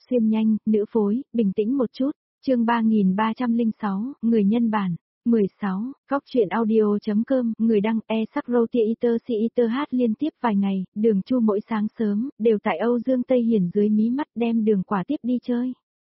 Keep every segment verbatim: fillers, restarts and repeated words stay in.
xuyên nhanh, nữ phối, bình tĩnh một chút. Chương ba nghìn ba trăm lẻ sáu, người nhân bản. mười sáu, Cóc truyện audio.com, người đăng e sắc roti iter si iter hát liên tiếp vài ngày, Đường Chu mỗi sáng sớm, đều tại Âu Dương Tây Hiển dưới mí mắt đem Đường Quả tiếp đi chơi.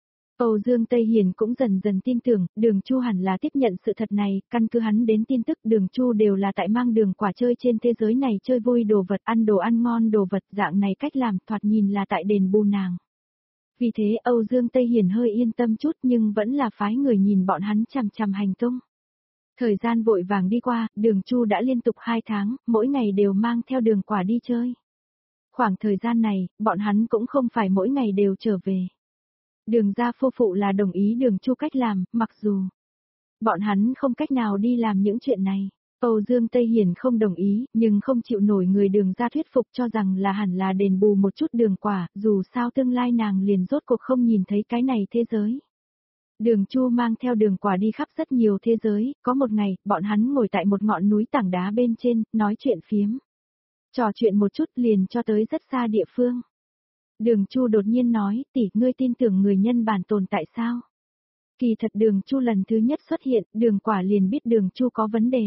Âu Dương Tây Hiển cũng dần dần tin tưởng, Đường Chu hẳn là tiếp nhận sự thật này, căn cứ hắn đến tin tức Đường Chu đều là tại mang Đường Quả chơi trên thế giới này chơi vui đồ vật, ăn đồ ăn ngon đồ vật, dạng này cách làm thoạt nhìn là tại đền bù nàng. Vì thế Âu Dương Tây Hiển hơi yên tâm chút nhưng vẫn là phái người nhìn bọn hắn chằm chằm hành tung. Thời gian vội vàng đi qua, Đường Chu đã liên tục hai tháng, mỗi ngày đều mang theo Đường Quả đi chơi. Khoảng thời gian này, bọn hắn cũng không phải mỗi ngày đều trở về. Đường gia phu phụ là đồng ý Đường Chu cách làm, mặc dù bọn hắn không cách nào đi làm những chuyện này. Âu Dương Tây Hiển không đồng ý, nhưng không chịu nổi người Đường gia thuyết phục cho rằng là hẳn là đền bù một chút Đường Quả, dù sao tương lai nàng liền rốt cuộc không nhìn thấy cái này thế giới. Đường Chu mang theo Đường Quả đi khắp rất nhiều thế giới, có một ngày, bọn hắn ngồi tại một ngọn núi tảng đá bên trên, nói chuyện phiếm. Trò chuyện một chút liền cho tới rất xa địa phương. Đường Chu đột nhiên nói, tỷ, ngươi tin tưởng người nhân bản tồn tại sao? Kỳ thật Đường Chu lần thứ nhất xuất hiện, Đường Quả liền biết Đường Chu có vấn đề.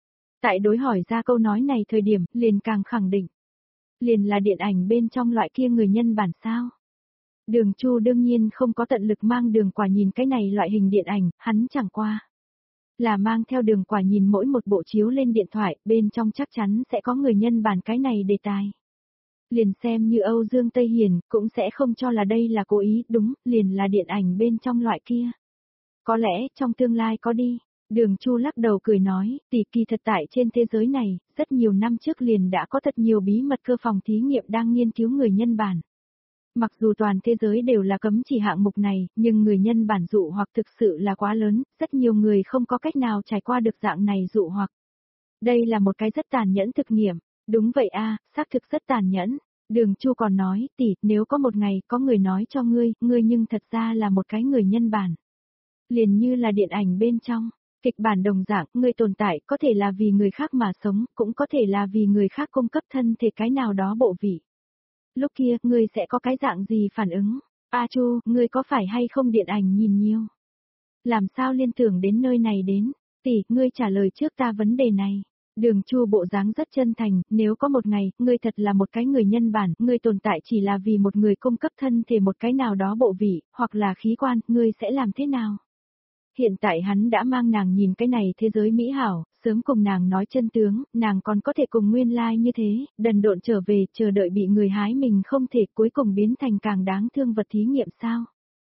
Tại đối hỏi ra câu nói này thời điểm, liền càng khẳng định. Liền là điện ảnh bên trong loại kia người nhân bản sao? Đường Chu đương nhiên không có tận lực mang Đường Quả nhìn cái này loại hình điện ảnh, hắn chẳng qua là mang theo Đường Quả nhìn mỗi một bộ chiếu lên điện thoại, bên trong chắc chắn sẽ có người nhân bản cái này đề tài. Liền xem như Âu Dương Tây Hiển, cũng sẽ không cho là đây là cố ý, đúng, liền là điện ảnh bên trong loại kia. Có lẽ, trong tương lai có đi. Đường Chu lắc đầu cười nói, tỷ, kỳ thật tại trên thế giới này, rất nhiều năm trước liền đã có thật nhiều bí mật cơ phòng thí nghiệm đang nghiên cứu người nhân bản. Mặc dù toàn thế giới đều là cấm chỉ hạng mục này, nhưng người nhân bản dụ hoặc thực sự là quá lớn, rất nhiều người không có cách nào trải qua được dạng này dụ hoặc. Đây là một cái rất tàn nhẫn thực nghiệm. Đúng vậy a, xác thực rất tàn nhẫn. Đường Chu còn nói, tỷ, nếu có một ngày có người nói cho ngươi, ngươi nhưng thật ra là một cái người nhân bản. Liền như là điện ảnh bên trong, kịch bản đồng dạng, ngươi tồn tại có thể là vì người khác mà sống, cũng có thể là vì người khác cung cấp thân thể cái nào đó bộ vị. Lúc kia, ngươi sẽ có cái dạng gì phản ứng? A Chu, ngươi có phải hay không điện ảnh nhìn nhiều? Làm sao liên tưởng đến nơi này đến? Tỷ, ngươi trả lời trước ta vấn đề này. Đường Chu bộ dáng rất chân thành, nếu có một ngày, ngươi thật là một cái người nhân bản, ngươi tồn tại chỉ là vì một người cung cấp thân thể một cái nào đó bộ vị, hoặc là khí quan, ngươi sẽ làm thế nào? Hiện tại hắn đã mang nàng nhìn cái này thế giới mỹ hảo, sớm cùng nàng nói chân tướng, nàng còn có thể cùng nguyên lai like như thế, đần độn trở về, chờ đợi bị người hái mình không thể cuối cùng biến thành càng đáng thương vật thí nghiệm sao?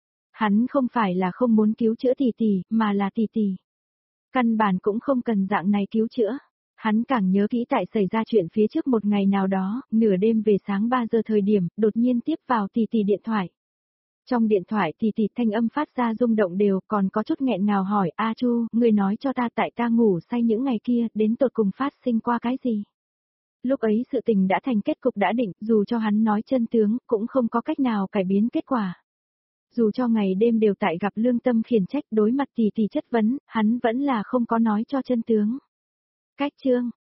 Hắn không phải là không muốn cứu chữa tỷ tỷ, mà là tỷ tỷ. Căn bản cũng không cần dạng này cứu chữa. Hắn càng nhớ kỹ tại xảy ra chuyện phía trước một ngày nào đó, nửa đêm về sáng ba giờ thời điểm, đột nhiên tiếp vào tỷ tỷ điện thoại. Trong điện thoại tỷ tỷ thanh âm phát ra rung động đều, còn có chút nghẹn ngào hỏi, A Chu, ngươi nói cho ta tại ta ngủ say những ngày kia, đến tột cùng phát sinh qua cái gì? Lúc ấy sự tình đã thành kết cục đã định, dù cho hắn nói chân tướng, cũng không có cách nào cải biến kết quả. Dù cho ngày đêm đều tại gặp lương tâm khiển trách đối mặt tỷ tỷ chất vấn, hắn vẫn là không có nói cho chân tướng. Cách chương,